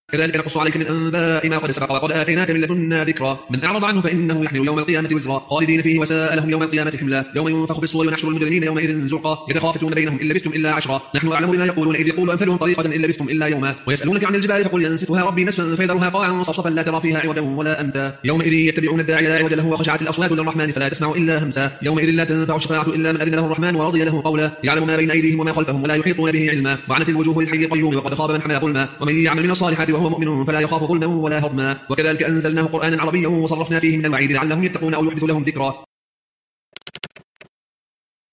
كذلك نقص عليك من أنباء ما قد سبق وقد آتيناك من لدنا ذكرا من أعرض عنه فإنه يحمل يوم القيامة وزرا خالدين فيه وساء لهم يوم القيامة حملا يوم ينفخ في الصور ونحشر المجرمين يومئذ زرقا يتخافتون بينهم إن لبثتم إلا عشرا نحن أعلم بما يقولون إذ يقول أمثلهم طريقة إن لبثتم إلا يوما ويسألونك عن الجبال فقل ينسفها ربي نسفا فيذرها قاعا صفصفا لا ترى فيها عوجا ولا أمتا يومئذ يتبعون الداعي لا عوج له وخشعت الأصوات للرحمن فلا تسمع إلا همسا يومئذ لا تنفع الشفاعة إلا من أذن له الرحمن ورضي له قولا يعلم ما بين أيديهم وما خلفهم ولا يحيطون به علما وعنت الوجوه للحي القيوم وقد خاب من حمل ظلما ومن يعمل من الصالحات وهو مؤمن فلا يخاف ظلما ولا هضما وكذلك أنزلناه قرآنا عربيا وصرفنا فيه من الوعيد لعلهم يتقون أو يحدث لهم ذكرا